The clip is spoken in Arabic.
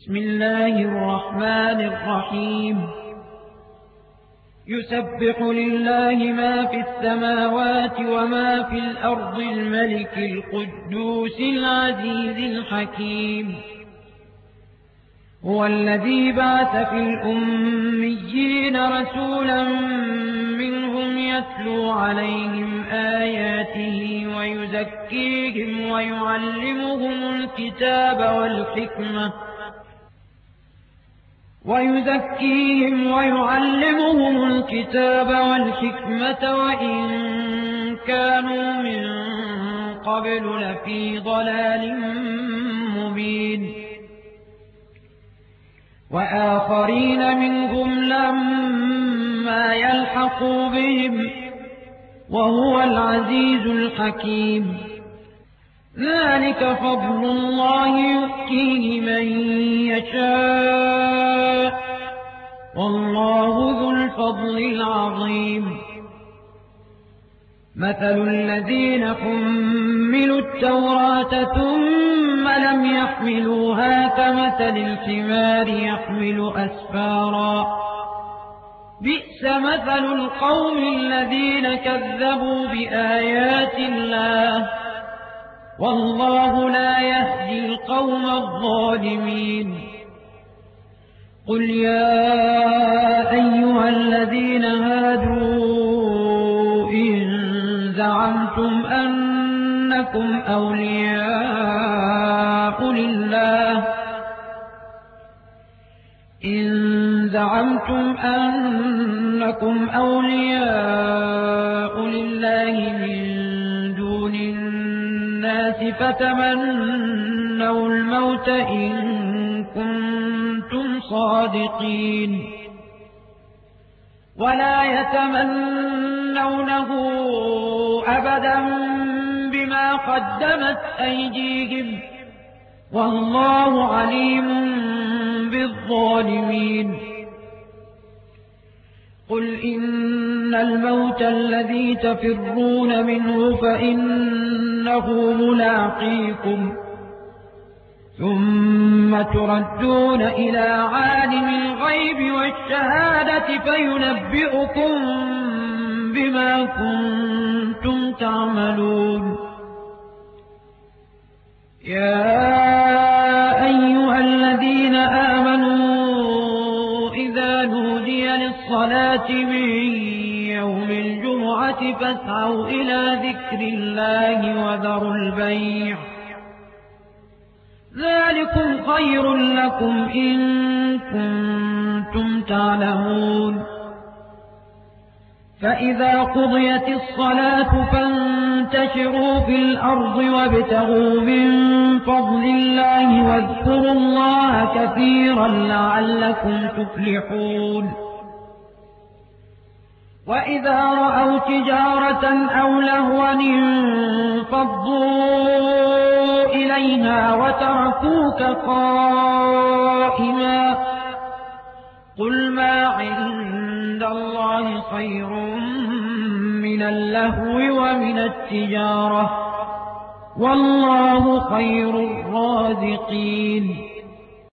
بسم الله الرحمن الرحيم يسبح لله ما في السماوات وما في الأرض الملك القدوس العزيز الحكيم هو الذي بعث في الأميين رسولا منهم يتلو عليهم آياته ويزكيهم ويعلمهم الكتاب والحكمة وإن كانوا من قبل لفي ضلال مبين وآخرين منهم لما يلحقوا بهم وهو العزيز الحكيم ذلك فضل الله يؤتيه من يشاء والله ذو الفضل العظيم مثل الذين حملوا التوراة ثم لم يحملوها كمثل الحمار يحمل أسفارا بئس مثل القوم الذين كذبوا بآيات الله والله لا يهدي القوم الظالمين قل يا أيها الذين هادوا إن زعمتم أنكم أولياء لله من دون الناس فتمنوا الموت إن كنتم صادقين ولا يتمنونه أبدا بما قدمت أيديهم والله عليم بالظالمين قل إن الموت الذي تفرون منه فإنه ملاقيكم ثم تردون إلى عالم الغيب والشهادة فينبئكم بما كنتم تعملون يا أيها الذين آمنوا إذا نودي للصلاة من يوم الجمعة فاسعوا إلى ذكر الله وذروا البيع ذلكم خير لكم إن كنتم تعلمون فإذا قضيت الصلاة فانتشروا في الأرض وابتغوا من فضل الله واذكروا الله كثيرا لعلكم تفلحون وإذا رأوا تجارة أو لهوا انفضوا إليها وتركوك قائما قل ما عند الله خير من اللهو ومن التجارة والله خير الرازقين